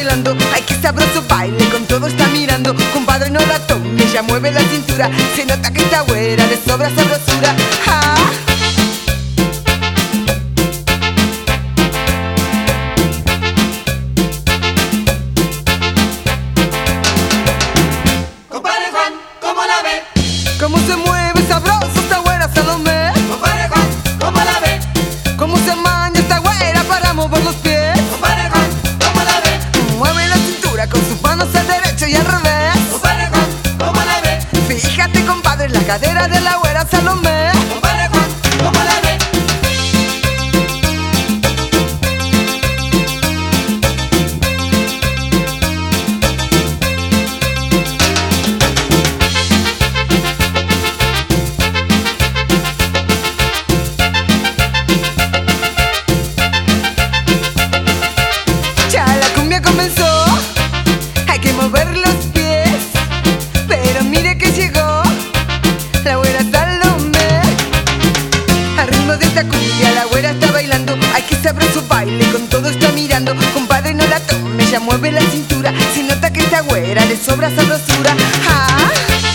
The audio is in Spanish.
bailando. Ay, qué sabroso baile, con todo está mirando. Compadre, no la tome, ya mueve la cintura. Se nota que está güera, de sobra sabrosura. ¡Ah! ¿Cómo se mueve sabroso esta güera Salomé? Compadre Juan, ¿cómo la ve? ¿Cómo se maña esta güera para mover los pies? Compadre Juan, ¿cómo la ve? Mueve la cintura con sus manos al derecho y al revés. Compadre Juan, ¿cómo la ve? Fíjate, compadre, en la cadera de la güera Salomé. Compadre Juan, ¿cómo la ve? Ya la cumbia comenzó, hay que mover los pies. Pero mire que llegó la güera Salomé. Al ritmo de esta cumbia la güera está bailando. Hay que sabroso baile, con todo está mirando. Compadre, no la tome, ya mueve la cintura. Se nota que esta güera le sobra sabrosura. ¡Ah!